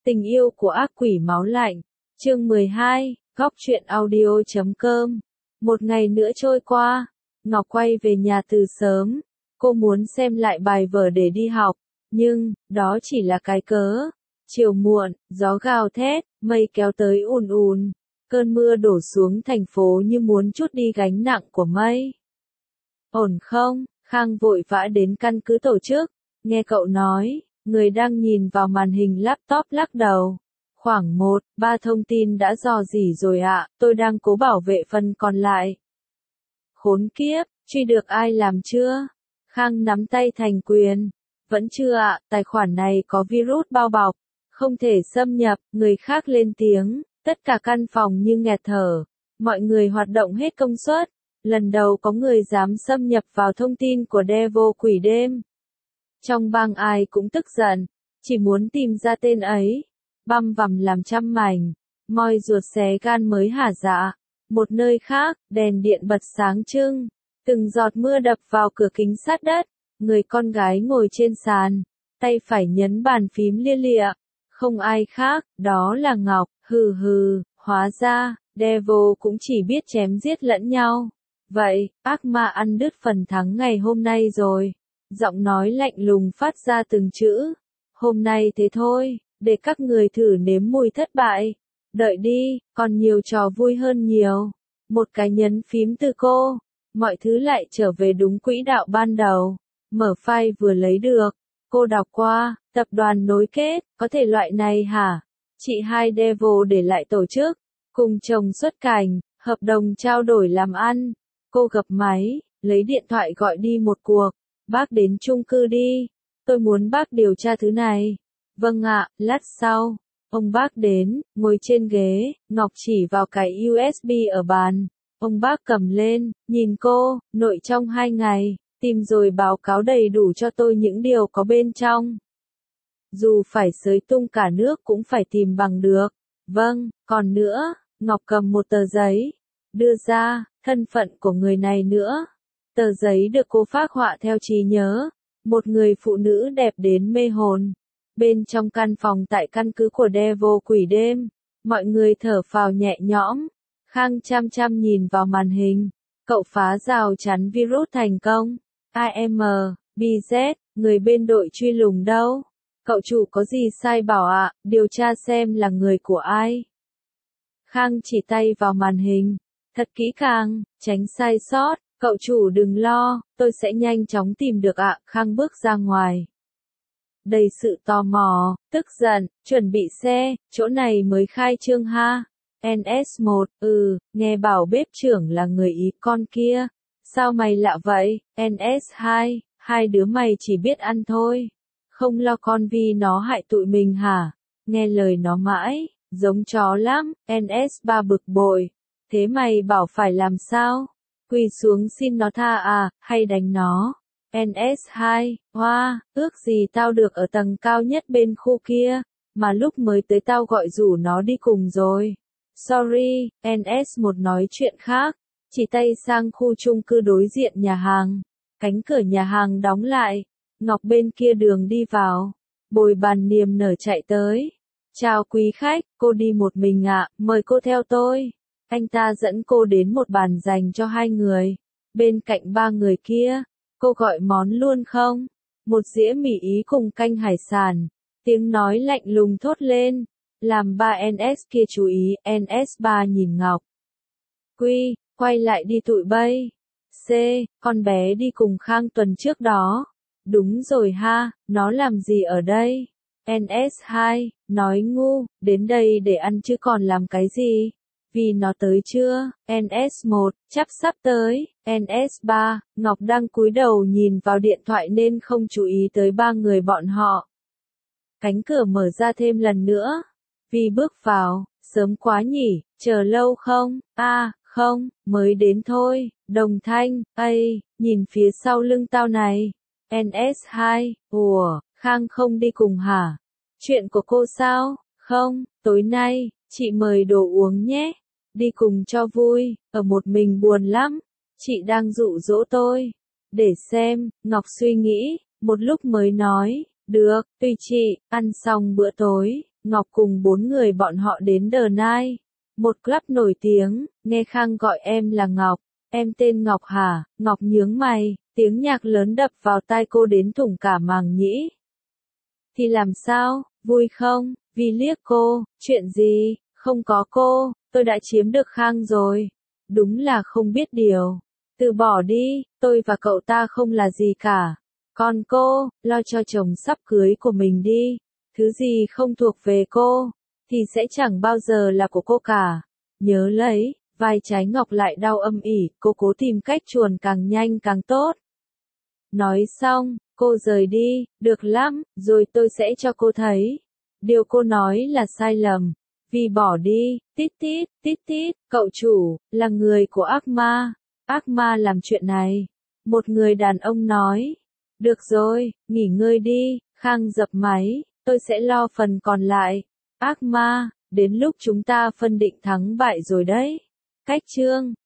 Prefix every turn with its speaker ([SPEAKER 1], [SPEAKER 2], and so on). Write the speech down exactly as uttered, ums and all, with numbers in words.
[SPEAKER 1] Tình yêu của ác quỷ máu lạnh. Chương mười hai, góc truyện audio chấm com. Một ngày nữa trôi qua, Ngọc quay về nhà từ sớm. Cô muốn xem lại bài vở để đi học, nhưng, đó chỉ là cái cớ. Chiều muộn, gió gào thét, mây kéo tới ùn ùn. Cơn mưa đổ xuống thành phố như muốn trút đi gánh nặng của mây. Ổn không? Khang vội vã đến căn cứ tổ chức. Nghe cậu nói, người đang nhìn vào màn hình laptop lắc đầu. Khoảng một, ba thông tin đã dò dỉ rồi ạ, tôi đang cố bảo vệ phần còn lại. Khốn kiếp, truy được ai làm chưa? Khang nắm tay thành quyền. Vẫn chưa ạ, tài khoản này có virus bao bọc. Không thể xâm nhập, người khác lên tiếng, tất cả căn phòng như nghẹt thở. Mọi người hoạt động hết công suất. Lần đầu có người dám xâm nhập vào thông tin của Devil quỷ đêm. Trong bang ai cũng tức giận, chỉ muốn tìm ra tên ấy. Băm vằm làm trăm mảnh, moi ruột xé gan mới hả dạ. Một nơi khác, đèn điện bật sáng trưng, từng giọt mưa đập vào cửa kính sát đất. Người con gái ngồi trên sàn, tay phải nhấn bàn phím lia lịa. Không ai khác, đó là Ngọc. Hừ hừ, hóa ra, Devil cũng chỉ biết chém giết lẫn nhau. Vậy, ác ma ăn đứt phần thắng ngày hôm nay rồi. Giọng nói lạnh lùng phát ra từng chữ. Hôm nay thế thôi, để các người thử nếm mùi thất bại. Đợi đi, còn nhiều trò vui hơn nhiều. Một cái nhấn phím từ cô, mọi thứ lại trở về đúng quỹ đạo ban đầu. Mở file vừa lấy được, cô đọc qua, tập đoàn nối kết, có thể loại này hả? Chị hai Devil để lại tổ chức, cùng chồng xuất cảnh, hợp đồng trao đổi làm ăn. Cô gập máy, lấy điện thoại gọi đi một cuộc. Bác đến chung cư đi. Tôi muốn bác điều tra thứ này. Vâng ạ, lát sau. Ông bác đến, ngồi trên ghế, Ngọc chỉ vào cái u ét bê ở bàn. Ông bác cầm lên, nhìn cô, nội trong hai ngày, tìm rồi báo cáo đầy đủ cho tôi những điều có bên trong. Dù phải xới tung cả nước cũng phải tìm bằng được. Vâng, còn nữa, Ngọc cầm một tờ giấy, đưa ra, thân phận của người này nữa. Tờ giấy được cô phác họa theo trí nhớ. Một người phụ nữ đẹp đến mê hồn. Bên trong căn phòng tại căn cứ của Devil quỷ đêm, mọi người thở phào nhẹ nhõm. Khang chăm chăm nhìn vào màn hình. Cậu phá rào chắn virus thành công. a em, bê zét, người bên đội truy lùng đâu? Cậu chủ có gì sai bảo ạ, điều tra xem là người của ai. Khang chỉ tay vào màn hình. Thật kỹ càng, tránh sai sót. Cậu chủ đừng lo, tôi sẽ nhanh chóng tìm được ạ. Khang bước ra ngoài. Đầy sự tò mò, tức giận, chuẩn bị xe, chỗ này mới khai trương ha. en ét một, ừ, nghe bảo bếp trưởng là người Ý con kia. Sao mày lạ vậy? en ét hai, hai đứa mày chỉ biết ăn thôi. Không lo con vì nó hại tụi mình hả? Nghe lời nó mãi, giống chó lắm. en ét ba bực bội. Thế mày bảo phải làm sao? Quỳ xuống xin nó tha à, hay đánh nó? en ét hai, hoa, ước gì tao được ở tầng cao nhất bên khu kia, mà lúc mới tới tao gọi rủ nó đi cùng rồi. Sorry, en ét một nói chuyện khác, chỉ tay sang khu chung cư đối diện nhà hàng. Cánh cửa nhà hàng đóng lại, Ngọc bên kia đường đi vào. Bồi bàn niềm nở chạy tới. Chào quý khách, cô đi một mình ạ, mời cô theo tôi. Anh ta dẫn cô đến một bàn dành cho hai người. Bên cạnh ba người kia, cô gọi món luôn không? Một dĩa mì Ý cùng canh hải sản. Tiếng nói lạnh lùng thốt lên, làm ba en ét kia chú ý. en ét ba nhìn Ngọc. Quy, quay lại đi tụi bay. C, con bé đi cùng Khang tuần trước đó. Đúng rồi ha, nó làm gì ở đây? en ét hai, nói ngu, đến đây để ăn chứ còn làm cái gì? Vì nó tới chưa? en ét một, chắc sắp tới. en ét ba, Ngọc đang cúi đầu nhìn vào điện thoại nên không chú ý tới ba người bọn họ. Cánh cửa mở ra thêm lần nữa. Vi bước vào, sớm quá nhỉ, chờ lâu không? A, à, không, mới đến thôi. Đồng Thanh, ây, nhìn phía sau lưng tao này. en ét hai, ủa, Khang không đi cùng hả? Chuyện của cô sao? Không, tối nay, chị mời đồ uống nhé. Đi cùng cho vui, ở một mình buồn lắm. Chị đang dụ dỗ tôi. Để xem, Ngọc suy nghĩ, một lúc mới nói, được, tùy chị, ăn xong bữa tối, Ngọc cùng bốn người bọn họ đến The Nile, một club nổi tiếng, nghe Khang gọi em là Ngọc, em tên Ngọc hả? Ngọc nhướng mày, tiếng nhạc lớn đập vào tai cô đến thủng cả màng nhĩ. Thì làm sao, vui không? Vi liếc cô, chuyện gì? Không có cô, tôi đã chiếm được Khang rồi. Đúng là không biết điều. Từ bỏ đi, tôi và cậu ta không là gì cả. Còn cô, lo cho chồng sắp cưới của mình đi. Thứ gì không thuộc về cô, thì sẽ chẳng bao giờ là của cô cả. Nhớ lấy, vai trái Ngọc lại đau âm ỉ, cô cố tìm cách chuồn càng nhanh càng tốt. Nói xong, cô rời đi, được lắm, rồi tôi sẽ cho cô thấy. Điều cô nói là sai lầm. Vì bỏ đi, tít tít, tít tít, cậu chủ, là người của ác ma. Ác ma làm chuyện này. Một người đàn ông nói. Được rồi, nghỉ ngơi đi, Khang dập máy, tôi sẽ lo phần còn lại. Ác ma, đến lúc chúng ta phân định thắng bại rồi đấy. Cách chương